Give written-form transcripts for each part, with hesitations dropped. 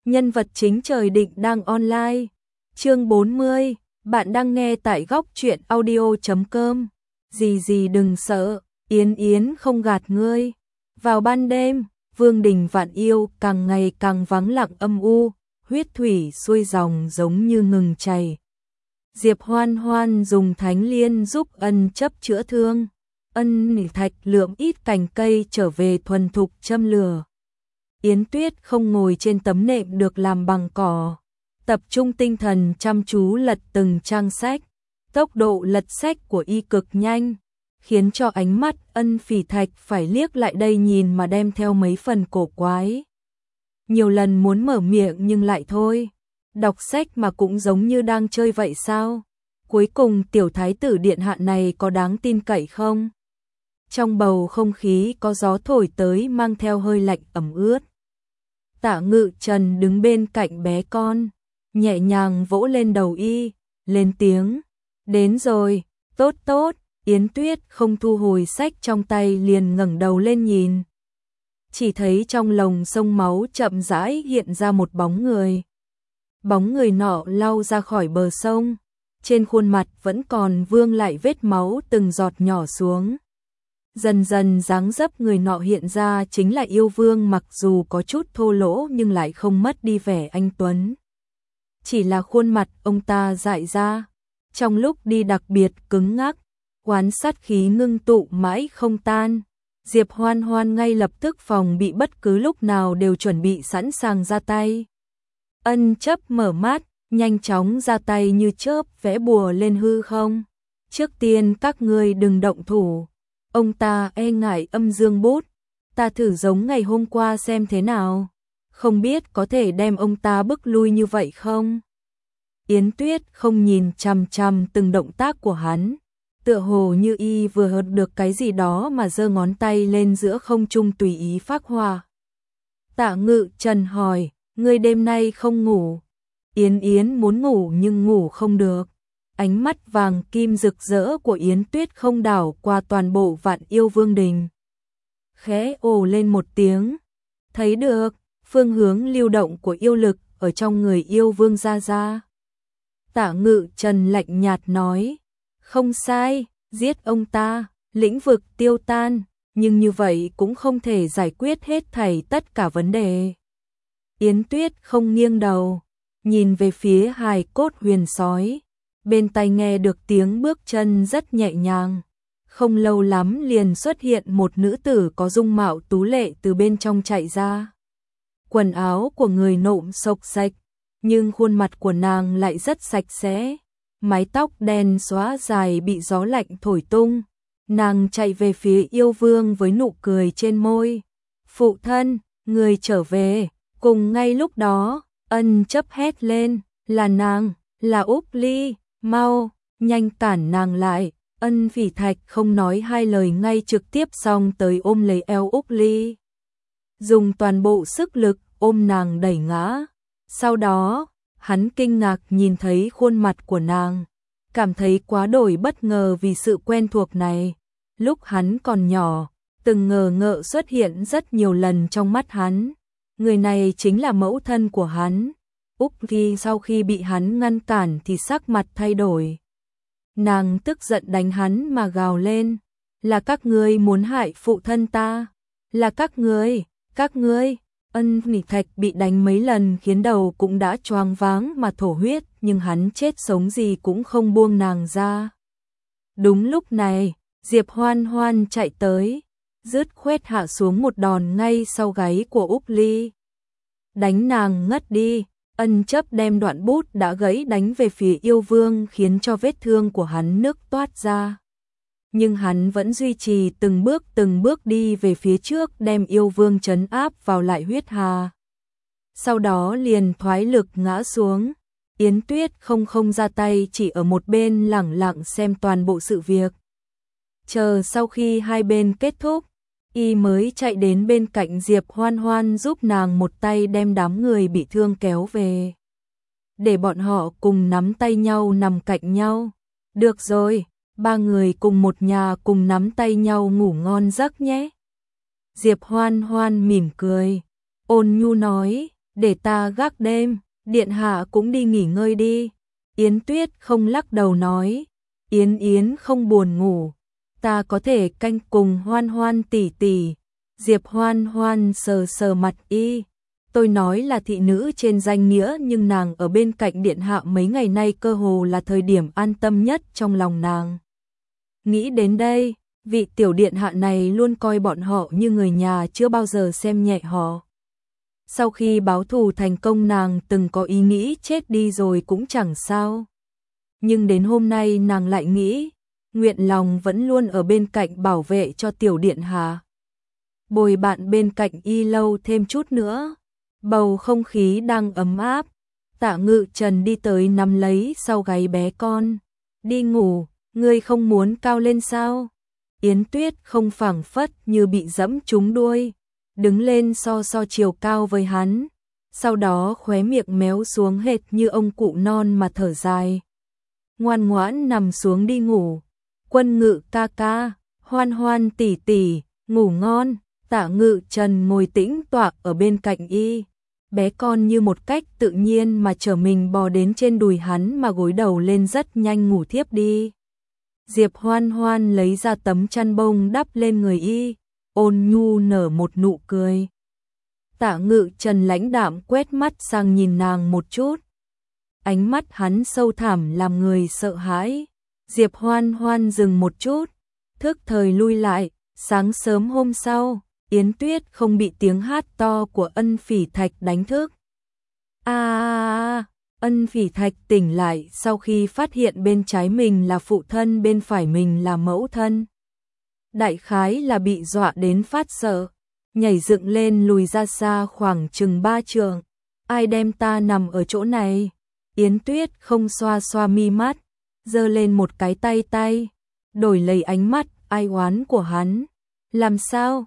Nhân vật chính trời định đang online. Chương 40, bạn đang nghe tại góc truyện audio.com. Gì đừng sợ, Yến Yến không gạt ngươi. Vào ban đêm, Vương đình Vạn Yêu càng ngày càng vắng lặng âm u, huyết thủy xuôi dòng giống như ngừng chảy. Diệp Hoan Hoan dùng thánh liên giúp Ân Chấp chữa thương. Ân Nỉ Thạch lượm ít cành cây trở về thuần thục châm lửa. Yến Tuyết không ngồi trên tấm nệm được làm bằng cỏ, tập trung tinh thần chăm chú lật từng trang sách. Tốc độ lật sách của y cực nhanh, khiến cho ánh mắt Ân Phỉ Thạch phải liếc lại đây nhìn mà đem theo mấy phần cổ quái. Nhiều lần muốn mở miệng nhưng lại thôi. Đọc sách mà cũng giống như đang chơi vậy sao? Cuối cùng tiểu thái tử điện hạ này có đáng tin cậy không? Trong bầu không khí có gió thổi tới mang theo hơi lạnh ẩm ướt. Tạ Ngự Trần đứng bên cạnh bé con, nhẹ nhàng vỗ lên đầu y, lên tiếng. Đến rồi, tốt. Yến Tuyết không thu hồi sách trong tay liền ngẩng đầu lên nhìn. Chỉ thấy trong lồng sông máu chậm rãi hiện ra một bóng người. Bóng người nọ lau ra khỏi bờ sông, trên khuôn mặt vẫn còn vương lại vết máu từng giọt nhỏ xuống. Dần dần dáng dấp người nọ hiện ra chính là yêu vương, mặc dù có chút thô lỗ nhưng lại không mất đi vẻ anh tuấn. Chỉ là khuôn mặt ông ta dại ra, trong lúc đi đặc biệt cứng ngắc, oán sát khí ngưng tụ mãi không tan. Diệp Hoan Hoan ngay lập tức phòng bị bất cứ lúc nào đều chuẩn bị sẵn sàng ra tay. Ân Chấp mở mắt, nhanh chóng ra tay như chớp vẽ bùa lên hư không. Trước tiên các ngươi đừng động thủ. Ông ta e ngại âm dương bút. Ta thử giống ngày hôm qua xem thế nào. Không biết có thể đem ông ta bức lui như vậy không? Yến Tuyết không nhìn chằm chằm từng động tác của hắn, tựa hồ như y vừa hợt được cái gì đó mà giơ ngón tay lên giữa không trung tùy ý phác họa. Tạ Ngự Trần hỏi, ngươi đêm nay không ngủ? Yến Yến muốn ngủ nhưng ngủ không được. Ánh mắt vàng kim rực rỡ của Yến Tuyết không đảo qua toàn bộ Vạn Yêu Vương đình. Khẽ ồ lên một tiếng. Thấy được, phương hướng lưu động của yêu lực ở trong người yêu vương ra. Tạ Ngự Trần lạnh nhạt nói, không sai, giết ông ta, lĩnh vực tiêu tan, nhưng như vậy cũng không thể giải quyết hết thảy tất cả vấn đề. Yến Tuyết không nghiêng đầu, nhìn về phía hài cốt huyền sói, bên tai nghe được tiếng bước chân rất nhẹ nhàng. Không lâu lắm liền xuất hiện một nữ tử có dung mạo tú lệ từ bên trong chạy ra. Quần áo của người nộm xộc xạch, nhưng khuôn mặt của nàng lại rất sạch sẽ. Mái tóc đen xóa dài bị gió lạnh thổi tung. Nàng chạy về phía yêu vương với nụ cười trên môi. Phụ thân, người trở về. Cùng ngay lúc đó, Ân Chấp hét lên, là nàng, là Úc Ly, mau, nhanh cản nàng lại. Ân Phỉ Thạch không nói hai lời ngay trực tiếp xông tới ôm lấy eo Úc Ly. Dùng toàn bộ sức lực ôm nàng đẩy ngã. Sau đó, hắn kinh ngạc nhìn thấy khuôn mặt của nàng, cảm thấy quá đổi bất ngờ vì sự quen thuộc này. Lúc hắn còn nhỏ, từng ngờ ngợ xuất hiện rất nhiều lần trong mắt hắn. Người này chính là mẫu thân của hắn. Úc Ly sau khi bị hắn ngăn cản thì sắc mặt thay đổi. Nàng tức giận đánh hắn mà gào lên, là các ngươi muốn hại phụ thân ta, là các ngươi. Ân Nỉ Thạch bị đánh mấy lần khiến đầu cũng đã choáng váng mà thổ huyết, nhưng hắn chết sống gì cũng không buông nàng ra. Đúng lúc này, Diệp Hoan Hoan chạy tới, dứt khoét hạ xuống một đòn ngay sau gáy của Úc Ly. Đánh nàng ngất đi. Ân Chấp đem đoạn bút đã gãy đánh về phía yêu vương khiến cho vết thương của hắn nứt toát ra. Nhưng hắn vẫn duy trì từng bước đi về phía trước đem yêu vương trấn áp vào lại huyết hà. Sau đó liền thoái lực ngã xuống. Yến Tuyết không ra tay, chỉ ở một bên lẳng lặng xem toàn bộ sự việc. Chờ sau khi hai bên kết thúc, y mới chạy đến bên cạnh Diệp Hoan Hoan giúp nàng một tay đem đám người bị thương kéo về. Để bọn họ cùng nắm tay nhau nằm cạnh nhau. Được rồi, ba người cùng một nhà cùng nắm tay nhau ngủ ngon giấc nhé. Diệp Hoan Hoan mỉm cười, ôn nhu nói, để ta gác đêm, điện hạ cũng đi nghỉ ngơi đi. Yến Tuyết không lắc đầu nói, Yến Yến không buồn ngủ, ta có thể canh cùng Hoan Hoan tỷ tỷ. Diệp Hoan Hoan sờ sờ mặt y, tôi nói là thị nữ trên danh nghĩa nhưng nàng ở bên cạnh điện hạ mấy ngày nay cơ hồ là thời điểm an tâm nhất trong lòng nàng. Nghĩ đến đây, vị tiểu điện hạ này luôn coi bọn họ như người nhà, chưa bao giờ xem nhẹ họ. Sau khi báo thù thành công nàng từng có ý nghĩ chết đi rồi cũng chẳng sao. Nhưng đến hôm nay nàng lại nghĩ, nguyện lòng vẫn luôn ở bên cạnh bảo vệ cho tiểu điện hạ. Bồi bạn bên cạnh y lâu thêm chút nữa. Bầu không khí đang ấm áp. Tạ Ngự Trần đi tới nắm lấy sau gáy bé con. Đi ngủ, ngươi không muốn cao lên sao? Yến Tuyết không phảng phất như bị dẫm trúng đuôi. Đứng lên so chiều cao với hắn. Sau đó khóe miệng méo xuống hệt như ông cụ non mà thở dài. Ngoan ngoãn nằm xuống đi ngủ. Quân Ngự ca ca, Hoan Hoan tỷ tỷ, ngủ ngon. Tạ Ngự Trần ngồi tĩnh tọa ở bên cạnh y. Bé con như một cách tự nhiên mà trở mình bò đến trên đùi hắn mà gối đầu lên rất nhanh ngủ thiếp đi. Diệp Hoan Hoan lấy ra tấm chăn bông đắp lên người y, ôn nhu nở một nụ cười. Tạ Ngự Trần lãnh đạm quét mắt sang nhìn nàng một chút. Ánh mắt hắn sâu thẳm làm người sợ hãi. Diệp Hoan Hoan dừng một chút, thức thời lui lại. Sáng sớm hôm sau, Yến Tuyết không bị tiếng hát to của Ân Phỉ Thạch đánh thức. Ân Phỉ Thạch tỉnh lại sau khi phát hiện bên trái mình là phụ thân, bên phải mình là mẫu thân. Đại khái là bị dọa đến phát sợ, nhảy dựng lên lùi ra xa khoảng chừng 3 trượng. Ai đem ta nằm ở chỗ này? Yến Tuyết không xoa xoa mi mắt, giơ lên một cái tay, đổi lấy ánh mắt ai oán của hắn. Làm sao?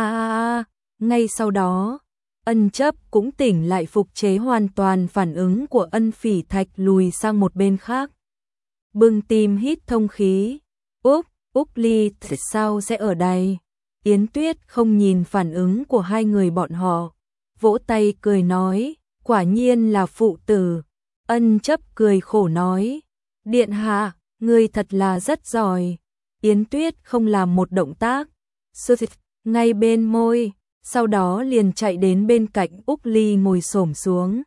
Ngay sau đó, Ân Chấp cũng tỉnh lại, phục chế hoàn toàn phản ứng của Ân Phỉ Thạch, lùi sang một bên khác. Bưng tim hít thông khí. Úc Ly sao sẽ ở đây? Yến Tuyết không nhìn phản ứng của hai người bọn họ, vỗ tay cười nói, quả nhiên là phụ tử. Ân Chấp cười khổ nói, điện hạ, ngươi thật là rất giỏi. Yến Tuyết không làm một động tác, ngay bên môi, sau đó liền chạy đến bên cạnh Úc Ly ngồi xổm xuống.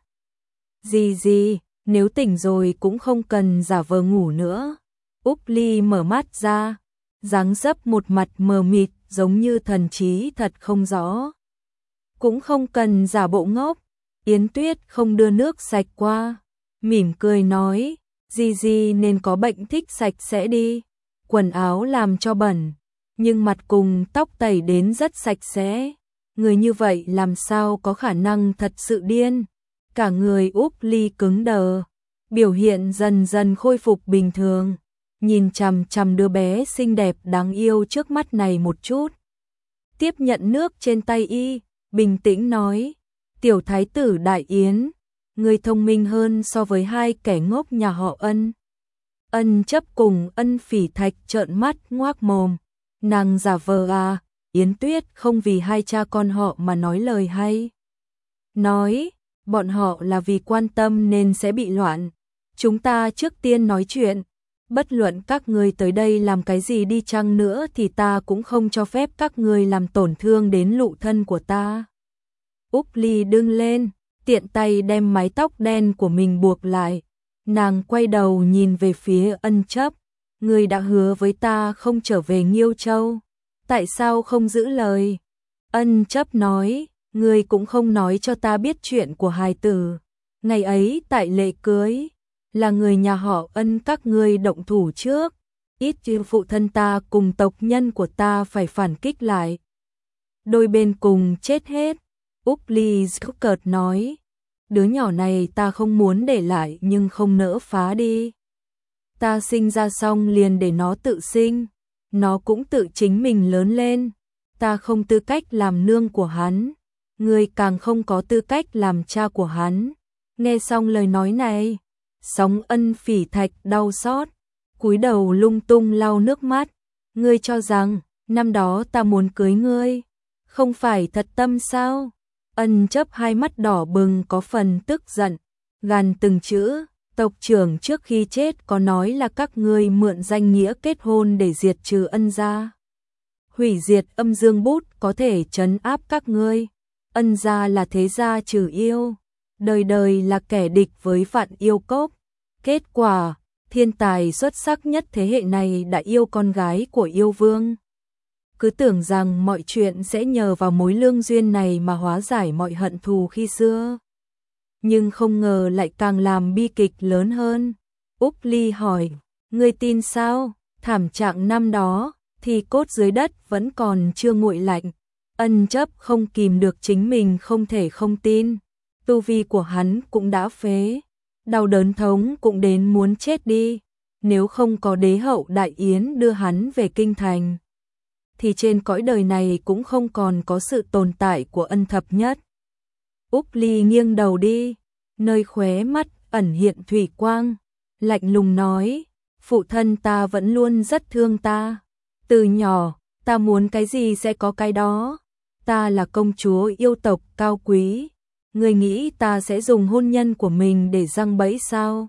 Gì, nếu tỉnh rồi cũng không cần giả vờ ngủ nữa. Úc Ly mở mắt ra, dáng dấp một mặt mờ mịt giống như thần trí thật không rõ. Cũng không cần giả bộ ngốc. Yến Tuyết không đưa nước sạch qua, mỉm cười nói, gì nên có bệnh thích sạch sẽ đi. Quần áo làm cho bẩn, nhưng mặt cùng tóc tẩy đến rất sạch sẽ. Người như vậy làm sao có khả năng thật sự điên. Cả người Úc Ly cứng đờ, biểu hiện dần dần khôi phục bình thường, nhìn chằm chằm đứa bé xinh đẹp đáng yêu trước mắt này một chút. Tiếp nhận nước trên tay y, bình tĩnh nói, tiểu thái tử Đại Yến, người thông minh hơn so với hai kẻ ngốc nhà họ Ân. Ân Chấp cùng Ân Phỉ Thạch trợn mắt ngoác mồm. Nàng giả vờ Yến Tuyết không vì hai cha con họ mà nói lời hay. Nói, bọn họ là vì quan tâm nên sẽ bị loạn. Chúng ta trước tiên nói chuyện. Bất luận các ngươi tới đây làm cái gì đi chăng nữa thì ta cũng không cho phép các ngươi làm tổn thương đến lụ thân của ta. Úc Ly đứng lên, tiện tay đem mái tóc đen của mình buộc lại. Nàng quay đầu nhìn về phía Ân Chấp. Ngươi đã hứa với ta không trở về Nghiêu Châu, tại sao không giữ lời? Ân Chấp nói, ngươi cũng không nói cho ta biết chuyện của hài tử. Ngày ấy tại lễ cưới, là người nhà họ Ân các ngươi động thủ trước, ít chứ phụ thân ta cùng tộc nhân của ta phải phản kích lại. Đôi bên cùng chết hết. Úc Ly cợt nói, đứa nhỏ này ta không muốn để lại nhưng không nỡ phá đi. Ta sinh ra xong liền để nó tự sinh, nó cũng tự chính mình lớn lên. Ta không tư cách làm nương của hắn, ngươi càng không có tư cách làm cha của hắn. Nghe xong lời nói này, sóng Ân Phỉ Thạch đau xót, cúi đầu lung tung lau nước mắt. Ngươi cho rằng năm đó ta muốn cưới ngươi, không phải thật tâm sao? Ân Chấp hai mắt đỏ bừng có phần tức giận, gàn từng chữ, tộc trưởng trước khi chết có nói là các ngươi mượn danh nghĩa kết hôn để diệt trừ Ân gia. Hủy diệt Âm Dương Bút có thể trấn áp các ngươi. Ân gia là thế gia trừ yêu, đời đời là kẻ địch với Vạn Yêu Cốc. Kết quả, thiên tài xuất sắc nhất thế hệ này đã yêu con gái của yêu vương. Cứ tưởng rằng mọi chuyện sẽ nhờ vào mối lương duyên này mà hóa giải mọi hận thù khi xưa. Nhưng không ngờ lại càng làm bi kịch lớn hơn. Úc Ly hỏi, ngươi tin sao? Thảm trạng năm đó, thì cốt dưới đất vẫn còn chưa nguội lạnh. Ân Chấp không kìm được chính mình không thể không tin. Tu vi của hắn cũng đã phế. Đau đớn thống cũng đến muốn chết đi. Nếu không có đế hậu Đại Yến đưa hắn về kinh thành, thì trên cõi đời này cũng không còn có sự tồn tại của Ân thập nhất. Úc Ly nghiêng đầu đi, nơi khóe mắt ẩn hiện thủy quang, lạnh lùng nói, phụ thân ta vẫn luôn rất thương ta. Từ nhỏ, ta muốn cái gì sẽ có cái đó. Ta là công chúa yêu tộc cao quý. Ngươi nghĩ ta sẽ dùng hôn nhân của mình để giăng bẫy sao?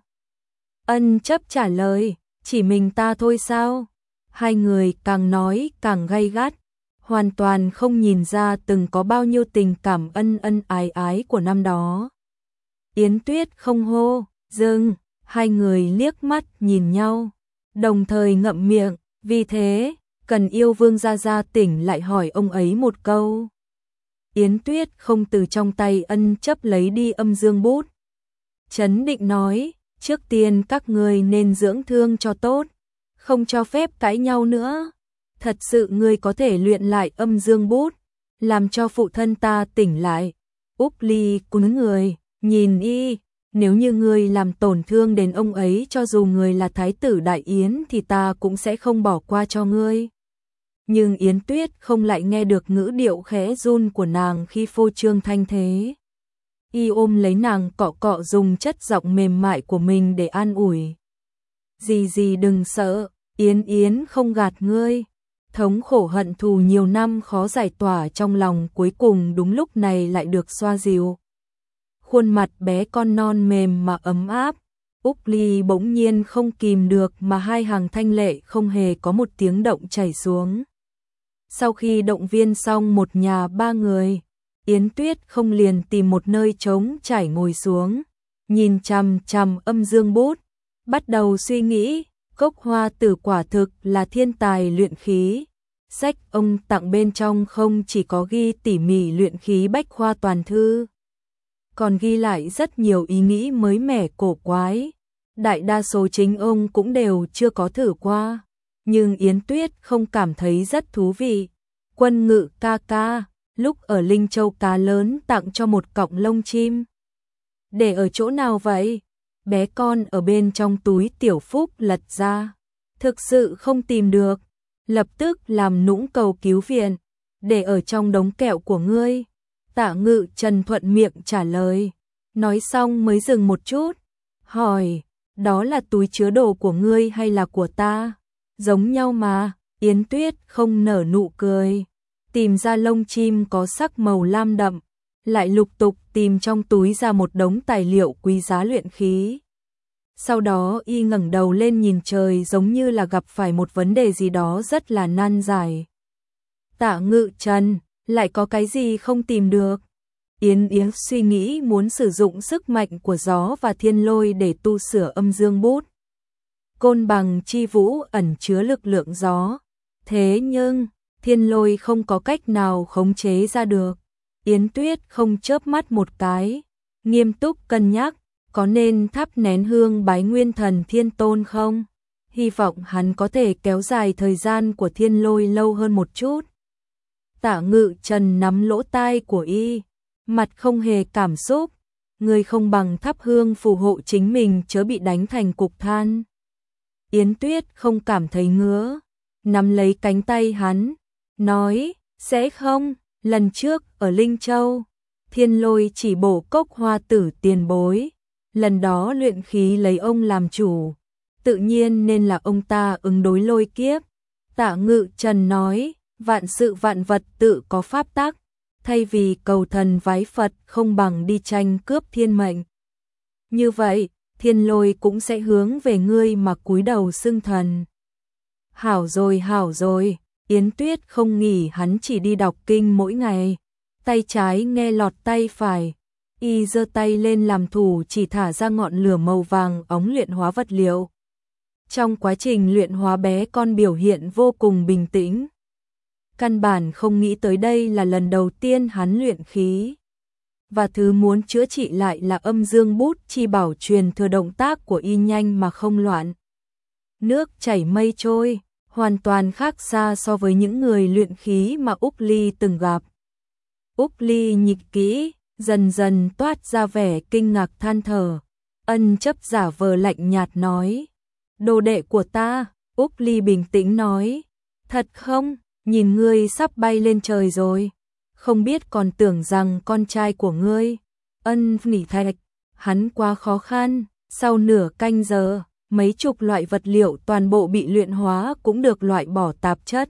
Ân Chấp trả lời, chỉ mình ta thôi sao? Hai người càng nói càng gay gắt, hoàn toàn không nhìn ra từng có bao nhiêu tình cảm ân ân ái ái của năm đó. Yến Tuyết không hô, dừng, hai người liếc mắt nhìn nhau, đồng thời ngậm miệng, vì thế, cần yêu vương gia tỉnh lại hỏi ông ấy một câu. Yến Tuyết không từ trong tay Ân Chấp lấy đi Âm Dương Bút. Trấn định nói, trước tiên các ngươi nên dưỡng thương cho tốt, không cho phép cãi nhau nữa. Thật sự ngươi có thể luyện lại Âm Dương Bút, làm cho phụ thân ta tỉnh lại. Úc Ly cúi người, nhìn y, nếu như ngươi làm tổn thương đến ông ấy cho dù ngươi là thái tử Đại Yến thì ta cũng sẽ không bỏ qua cho ngươi. Nhưng Yến Tuyết không lại nghe được ngữ điệu khẽ run của nàng khi phô trương thanh thế. Y ôm lấy nàng cọ cọ dùng chất giọng mềm mại của mình để an ủi. Dì đừng sợ, Yến Yến không gạt ngươi. Thống khổ hận thù nhiều năm khó giải tỏa trong lòng cuối cùng đúng lúc này lại được xoa dịu. Khuôn mặt bé con non mềm mà ấm áp. Úc Ly bỗng nhiên không kìm được mà hai hàng thanh lệ không hề có một tiếng động chảy xuống. Sau khi động viên xong một nhà ba người, Yến Tuyết không liền tìm một nơi trống trải ngồi xuống, nhìn chằm chằm Âm Dương Bút, bắt đầu suy nghĩ, Cốc Hoa Tử quả thực là thiên tài luyện khí. Sách ông tặng bên trong không chỉ có ghi tỉ mỉ luyện khí bách khoa toàn thư, còn ghi lại rất nhiều ý nghĩ mới mẻ cổ quái. Đại đa số chính ông cũng đều chưa có thử qua, nhưng Yến Tuyết không cảm thấy rất thú vị. Quân Ngự ca ca, lúc ở Linh Châu cá lớn tặng cho một cọng lông chim. Để ở chỗ nào vậy? Bé con ở bên trong túi Tiểu Phúc lật ra. Thực sự không tìm được. Lập tức làm nũng cầu cứu viện. Để ở trong đống kẹo của ngươi. Tạ Ngự Trần thuận miệng trả lời. Nói xong mới dừng một chút. Hỏi, đó là túi chứa đồ của ngươi hay là của ta? Giống nhau mà. Yến Tuyết không nở nụ cười. Tìm ra lông chim có sắc màu lam đậm, lại lục tục tìm trong túi ra một đống tài liệu quý giá luyện khí. Sau đó y ngẩng đầu lên nhìn trời giống như là gặp phải một vấn đề gì đó rất là nan giải. Tạ Ngự Trần, lại có cái gì không tìm được? Yến Yến suy nghĩ muốn sử dụng sức mạnh của gió và thiên lôi để tu sửa Âm Dương Bút. Côn bằng chi vũ ẩn chứa lực lượng gió. Thế nhưng, thiên lôi không có cách nào khống chế ra được. Yến Tuyết không chớp mắt một cái, nghiêm túc cân nhắc, có nên thắp nén hương bái Nguyên Thần Thiên Tôn không? Hy vọng hắn có thể kéo dài thời gian của thiên lôi lâu hơn một chút. Tạ Ngự Trần nắm lỗ tai của y, mặt không hề cảm xúc, người không bằng thắp hương phù hộ chính mình chớ bị đánh thành cục than. Yến Tuyết không cảm thấy ngứa, nắm lấy cánh tay hắn, nói, sẽ không, lần trước ở Linh Châu, thiên lôi chỉ bổ Cốc Hoa Tử tiền bối, lần đó luyện khí lấy ông làm chủ, tự nhiên nên là ông ta ứng đối lôi kiếp. Tạ Ngự Trần nói, vạn sự vạn vật tự có pháp tắc, thay vì cầu thần vái Phật không bằng đi tranh cướp thiên mệnh. Như vậy, Thiên Lôi cũng sẽ hướng về ngươi mà cúi đầu xưng thần. Hảo rồi, Yến Tuyết không nghỉ, hắn chỉ đi đọc kinh mỗi ngày, tay trái nghe lọt tay phải, y giơ tay lên làm thủ chỉ thả ra ngọn lửa màu vàng óng luyện hóa vật liệu. Trong quá trình luyện hóa bé con biểu hiện vô cùng bình tĩnh. Căn bản không nghĩ tới đây là lần đầu tiên hắn luyện khí. Và thứ muốn chữa trị lại là âm dương bút chi bảo truyền thừa, động tác của y nhanh mà không loạn. Nước chảy mây trôi, hoàn toàn khác xa so với những người luyện khí mà Úc Ly từng gặp. Úc Ly nhịp kỹ, dần dần toát ra vẻ kinh ngạc than thở. Ân chấp giả vờ lạnh nhạt nói. Đồ đệ của ta, Úc Ly bình tĩnh nói. Thật không, nhìn ngươi sắp bay lên trời rồi. Không biết còn tưởng rằng con trai của ngươi. Ân nỉ thạch, hắn quá khó khăn. Sau nửa canh giờ, mấy chục loại vật liệu toàn bộ bị luyện hóa cũng được loại bỏ tạp chất.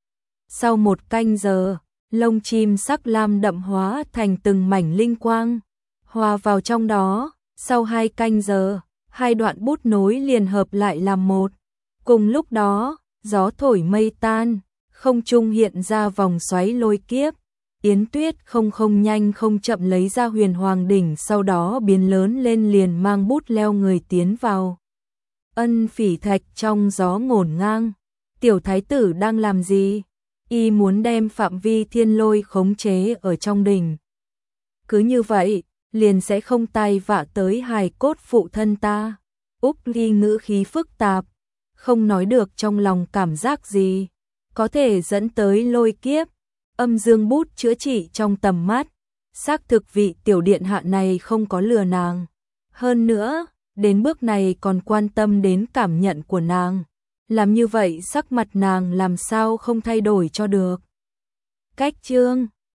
Sau một canh giờ, lông chim sắc lam đậm hóa thành từng mảnh linh quang, hòa vào trong đó. Sau 2 canh giờ, 2 đoạn bút nối liền hợp lại làm một. Cùng lúc đó, gió thổi mây tan, không trung hiện ra vòng xoáy lôi kiếp. Yến Tuyết không nhanh không chậm lấy ra huyền hoàng đỉnh, sau đó biến lớn lên liền mang bút leo người tiến vào. Ân phỉ thạch trong gió ngổn ngang. Tiểu thái tử đang làm gì? Y muốn đem phạm vi thiên lôi khống chế ở trong đỉnh. Cứ như vậy, liền sẽ không tai vạ tới hài cốt phụ thân ta. Úc Ly ngữ khí phức tạp, không nói được trong lòng cảm giác gì. Có thể dẫn tới lôi kiếp. Âm dương bút chữa trị trong tầm mắt. Xác thực vị tiểu điện hạ này không có lừa nàng. Hơn nữa, đến bước này còn quan tâm đến cảm nhận của nàng. Làm như vậy sắc mặt nàng làm sao không thay đổi cho được. Cách chương